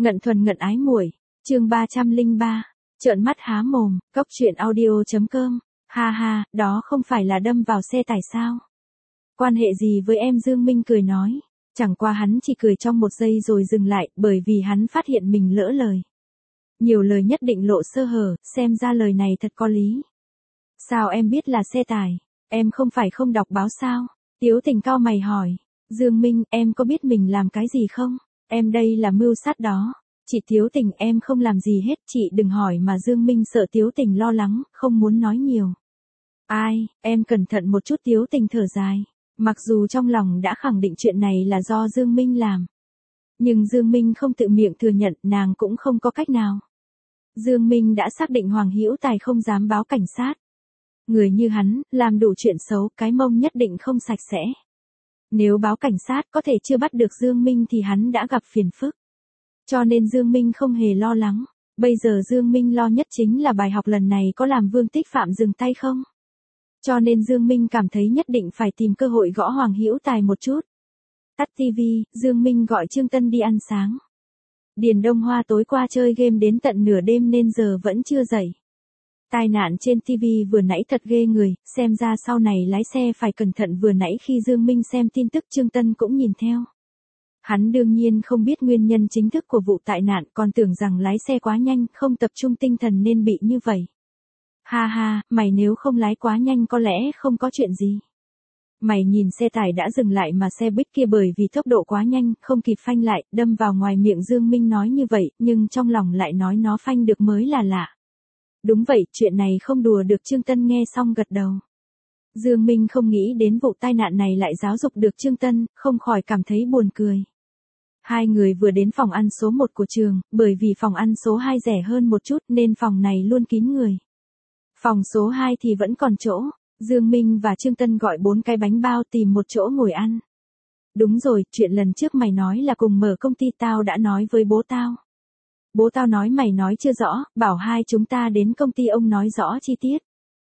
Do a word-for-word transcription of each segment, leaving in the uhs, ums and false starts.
Ngận thuần ngận ái muội, chương ba trăm lẻ ba, trợn mắt há mồm, cốc truyện audio.com, ha ha, đó không phải là đâm vào xe tải sao? Quan hệ gì với em? Dương Minh cười nói, chẳng qua hắn chỉ cười trong một giây rồi dừng lại, bởi vì hắn phát hiện mình lỡ lời. Nhiều lời nhất định lộ sơ hở, xem ra lời này thật có lý. Sao em biết là xe tải? Em không phải không đọc báo sao? Tiếu Tình cau mày hỏi. Dương Minh, em có biết mình làm cái gì không? Em đây là mưu sát đó. Chị Tiếu Tình, em không làm gì hết, chị đừng hỏi mà. Dương Minh sợ Tiếu Tình lo lắng, không muốn nói nhiều. Ai, em cẩn thận một chút. Tiếu Tình thở dài. Mặc dù trong lòng đã khẳng định chuyện này là do Dương Minh làm. Nhưng Dương Minh không tự miệng thừa nhận, nàng cũng không có cách nào. Dương Minh đã xác định Hoàng Hữu Tài không dám báo cảnh sát. Người như hắn, làm đủ chuyện xấu, cái mông nhất định không sạch sẽ. Nếu báo cảnh sát có thể chưa bắt được Dương Minh thì hắn đã gặp phiền phức. Cho nên Dương Minh không hề lo lắng. Bây giờ Dương Minh lo nhất chính là bài học lần này có làm Vương Tích Phạm dừng tay không. Cho nên Dương Minh cảm thấy nhất định phải tìm cơ hội gõ Hoàng Hữu Tài một chút. Tắt tivi, Dương Minh gọi Trương Tân đi ăn sáng. Điền Đông Hoa tối qua chơi game đến tận nửa đêm nên giờ vẫn chưa dậy. Tai nạn trên ti vi vừa nãy thật ghê người, xem ra sau này lái xe phải cẩn thận. Vừa nãy khi Dương Minh xem tin tức Trương Tân cũng nhìn theo. Hắn đương nhiên không biết nguyên nhân chính thức của vụ tai nạn, còn tưởng rằng lái xe quá nhanh, không tập trung tinh thần nên bị như vậy. Ha ha, mày nếu không lái quá nhanh có lẽ không có chuyện gì. Mày nhìn xe tải đã dừng lại mà xe buýt kia bởi vì tốc độ quá nhanh, không kịp phanh lại, đâm vào ngoài miệng. Dương Minh nói như vậy, nhưng trong lòng lại nói nó phanh được mới là lạ. Đúng vậy, chuyện này không đùa được. Trương Tân nghe xong gật đầu. Dương Minh không nghĩ đến vụ tai nạn này lại giáo dục được Trương Tân, không khỏi cảm thấy buồn cười. Hai người vừa đến phòng ăn số một của trường, bởi vì phòng ăn số hai rẻ hơn một chút nên phòng này luôn kín người. Phòng số hai thì vẫn còn chỗ. Dương Minh và Trương Tân gọi bốn cái bánh bao tìm một chỗ ngồi ăn. Đúng rồi, chuyện lần trước mày nói là cùng mở công ty tao đã nói với bố tao. Bố tao nói mày nói chưa rõ, bảo hai chúng ta đến công ty ông nói rõ chi tiết.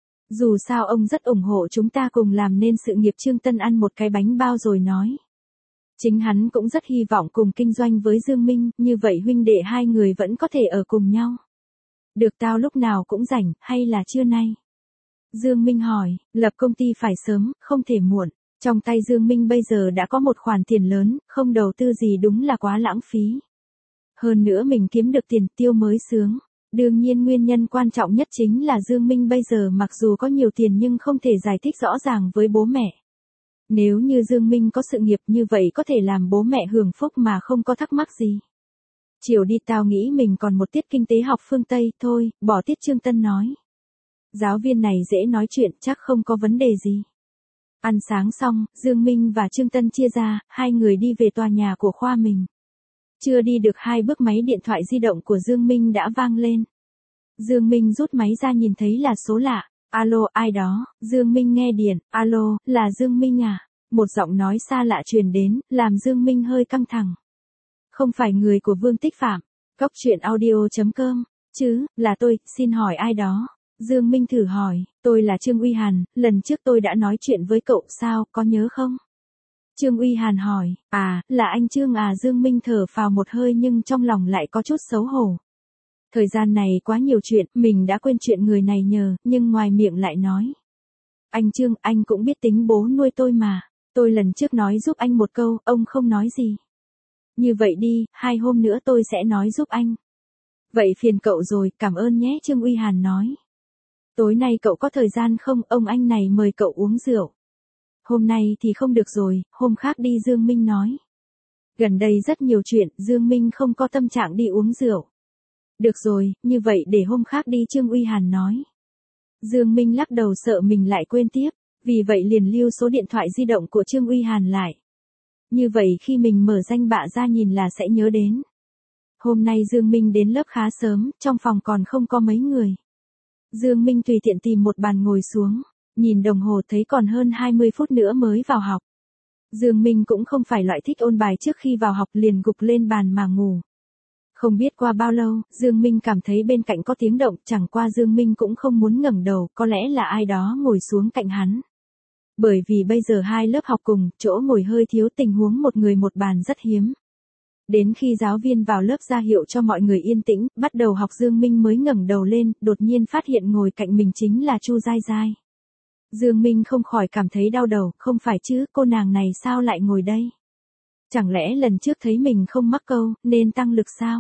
Dù sao ông rất ủng hộ chúng ta cùng làm nên sự nghiệp. Trương Tân ăn một cái bánh bao rồi nói. Chính hắn cũng rất hy vọng cùng kinh doanh với Dương Minh, như vậy huynh đệ hai người vẫn có thể ở cùng nhau. Được, tao lúc nào cũng rảnh, hay là trưa nay? Dương Minh hỏi, lập công ty phải sớm, không thể muộn. Trong tay Dương Minh bây giờ đã có một khoản tiền lớn, không đầu tư gì đúng là quá lãng phí. Hơn nữa mình kiếm được tiền tiêu mới sướng. Đương nhiên nguyên nhân quan trọng nhất chính là Dương Minh bây giờ mặc dù có nhiều tiền nhưng không thể giải thích rõ ràng với bố mẹ. Nếu như Dương Minh có sự nghiệp như vậy có thể làm bố mẹ hưởng phúc mà không có thắc mắc gì. Chiều đi tao nghĩ mình còn một tiết kinh tế học phương Tây, thôi, bỏ tiết. Trương Tân nói. Giáo viên này dễ nói chuyện, chắc không có vấn đề gì. Ăn sáng xong, Dương Minh và Trương Tân chia ra, hai người đi về tòa nhà của khoa mình. Chưa đi được hai bước máy điện thoại di động của Dương Minh đã vang lên. Dương Minh rút máy ra nhìn thấy là số lạ. Alo, ai đó? Dương Minh nghe điện. Alo, là Dương Minh à? Một giọng nói xa lạ truyền đến, làm Dương Minh hơi căng thẳng. Không phải người của Vương Tích Phạm. Cốc truyện audio.com. Chứ, là tôi, xin hỏi ai đó? Dương Minh thử hỏi, tôi là Trương Uy Hàn, lần trước tôi đã nói chuyện với cậu sao, có nhớ không? Trương Uy Hàn hỏi, à, là anh Trương à? Dương Minh thở phào một hơi nhưng trong lòng lại có chút xấu hổ. Thời gian này quá nhiều chuyện, mình đã quên chuyện người này nhờ, nhưng ngoài miệng lại nói. Anh Trương, anh cũng biết tính bố nuôi tôi mà, tôi lần trước nói giúp anh một câu, ông không nói gì. Như vậy đi, hai hôm nữa tôi sẽ nói giúp anh. Vậy phiền cậu rồi, cảm ơn nhé. Trương Uy Hàn nói. Tối nay cậu có thời gian không? Ông anh này mời cậu uống rượu. Hôm nay thì không được rồi, hôm khác đi. Dương Minh nói. Gần đây rất nhiều chuyện, Dương Minh không có tâm trạng đi uống rượu. Được rồi, như vậy để hôm khác đi. Trương Uy Hàn nói. Dương Minh lắc đầu sợ mình lại quên tiếp, vì vậy liền lưu số điện thoại di động của Trương Uy Hàn lại. Như vậy khi mình mở danh bạ ra nhìn là sẽ nhớ đến. Hôm nay Dương Minh đến lớp khá sớm, trong phòng còn không có mấy người. Dương Minh tùy tiện tìm một bàn ngồi xuống, nhìn đồng hồ thấy còn hơn hai mươi phút nữa mới vào học. Dương Minh cũng không phải loại thích ôn bài trước khi vào học, liền gục lên bàn mà ngủ. Không biết qua bao lâu, Dương Minh cảm thấy bên cạnh có tiếng động, chẳng qua Dương Minh cũng không muốn ngẩng đầu, có lẽ là ai đó ngồi xuống cạnh hắn. Bởi vì bây giờ hai lớp học cùng, chỗ ngồi hơi thiếu, tình huống một người một bàn rất hiếm. Đến khi giáo viên vào lớp ra hiệu cho mọi người yên tĩnh, bắt đầu học, Dương Minh mới ngẩng đầu lên, đột nhiên phát hiện ngồi cạnh mình chính là Chu Giai Giai. Dương Minh không khỏi cảm thấy đau đầu, không phải chứ, cô nàng này sao lại ngồi đây? Chẳng lẽ lần trước thấy mình không mắc câu, nên tăng lực sao?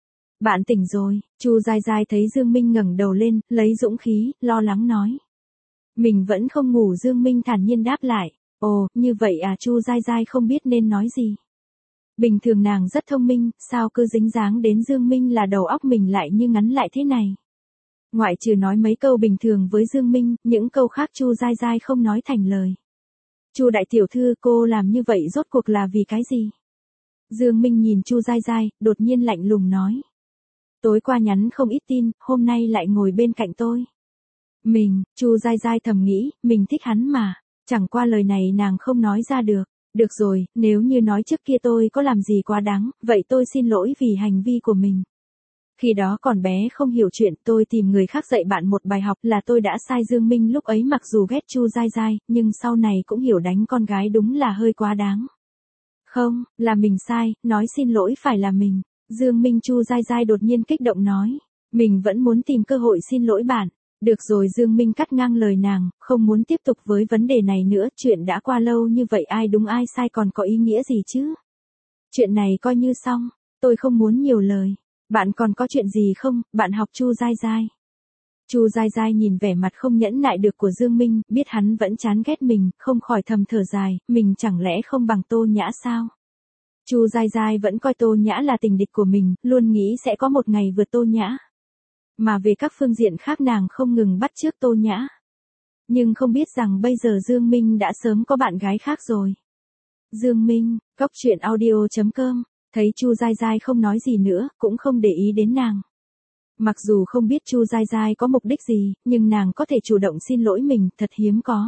Bạn tỉnh rồi, Chu Giai Giai thấy Dương Minh ngẩng đầu lên, lấy dũng khí, lo lắng nói. Mình vẫn không ngủ. Dương Minh thản nhiên đáp lại. Ồ, như vậy à? Chu Giai Giai không biết nên nói gì. Bình thường nàng rất thông minh, sao cứ dính dáng đến Dương Minh là đầu óc mình lại như ngắn lại thế này. Ngoại trừ nói mấy câu bình thường với Dương Minh, những câu khác Chu Giai Giai không nói thành lời. Chu đại tiểu thư, cô làm như vậy rốt cuộc là vì cái gì? Dương Minh nhìn Chu Giai Giai, đột nhiên lạnh lùng nói. Tối qua nhắn không ít tin, hôm nay lại ngồi bên cạnh tôi. Mình, Chu Giai Giai thầm nghĩ, mình thích hắn mà, chẳng qua lời này nàng không nói ra được. Được rồi, nếu như nói trước kia tôi có làm gì quá đáng, vậy tôi xin lỗi vì hành vi của mình. Khi đó còn bé không hiểu chuyện, tôi tìm người khác dạy bạn một bài học, là tôi đã sai. Dương Minh lúc ấy mặc dù ghét Chu Giai Giai, nhưng sau này cũng hiểu đánh con gái đúng là hơi quá đáng. Không, là mình sai, nói xin lỗi phải là mình. Dương Minh. Chu Giai Giai đột nhiên kích động nói, mình vẫn muốn tìm cơ hội xin lỗi bạn. Được rồi, Dương Minh cắt ngang lời nàng, không muốn tiếp tục với vấn đề này nữa, chuyện đã qua lâu như vậy ai đúng ai sai còn có ý nghĩa gì chứ? Chuyện này coi như xong, tôi không muốn nhiều lời. Bạn còn có chuyện gì không? Bạn học Chu Giai Giai. Chu Giai Giai nhìn vẻ mặt không nhẫn nại được của Dương Minh, biết hắn vẫn chán ghét mình, không khỏi thầm thở dài, mình chẳng lẽ không bằng Tô Nhã sao? Chu Giai Giai vẫn coi Tô Nhã là tình địch của mình, luôn nghĩ sẽ có một ngày vượt Tô Nhã. Mà về các phương diện khác nàng không ngừng bắt chước Tô Nhã. Nhưng không biết rằng bây giờ Dương Minh đã sớm có bạn gái khác rồi. Dương Minh, Cốc Truyện Audio chấm com, thấy Chu Giai Giai không nói gì nữa, cũng không để ý đến nàng. Mặc dù không biết Chu Giai Giai có mục đích gì, nhưng nàng có thể chủ động xin lỗi mình, thật hiếm có.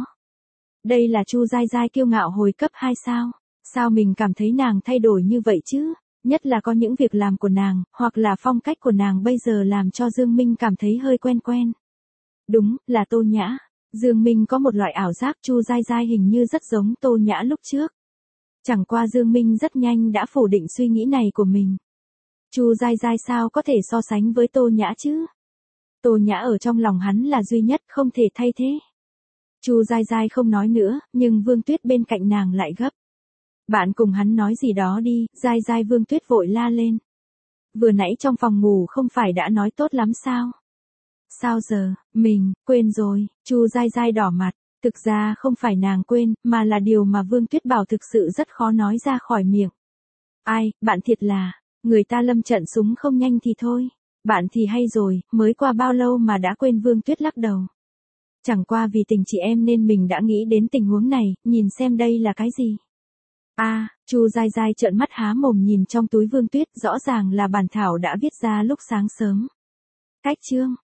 Đây là Chu Giai Giai kiêu ngạo hồi cấp hai sao? Sao mình cảm thấy nàng thay đổi như vậy chứ? Nhất là có những việc làm của nàng, hoặc là phong cách của nàng bây giờ làm cho Dương Minh cảm thấy hơi quen quen. Đúng, là Tô Nhã. Dương Minh có một loại ảo giác Chu Giai Giai hình như rất giống Tô Nhã lúc trước. Chẳng qua Dương Minh rất nhanh đã phủ định suy nghĩ này của mình. Chu Giai Giai sao có thể so sánh với Tô Nhã chứ? Tô Nhã ở trong lòng hắn là duy nhất, không thể thay thế. Chu Giai Giai không nói nữa, nhưng Vương Tuyết bên cạnh nàng lại gấp. Bạn cùng hắn nói gì đó đi. Giai Giai. Vương Tuyết vội la lên. Vừa nãy trong phòng ngủ không phải đã nói tốt lắm sao? Sao giờ, mình, quên rồi. Chu Giai Giai đỏ mặt. Thực ra không phải nàng quên, mà là điều mà Vương Tuyết bảo thực sự rất khó nói ra khỏi miệng. Ai, bạn thiệt là, người ta lâm trận súng không nhanh thì thôi. Bạn thì hay rồi, mới qua bao lâu mà đã quên? Vương Tuyết lắc đầu. Chẳng qua vì tình chị em nên mình đã nghĩ đến tình huống này, nhìn xem đây là cái gì. A, à, Chu Giai Giai trợn mắt há mồm nhìn trong túi Vương Tuyết, rõ ràng là bản thảo đã viết ra lúc sáng sớm. Cách chương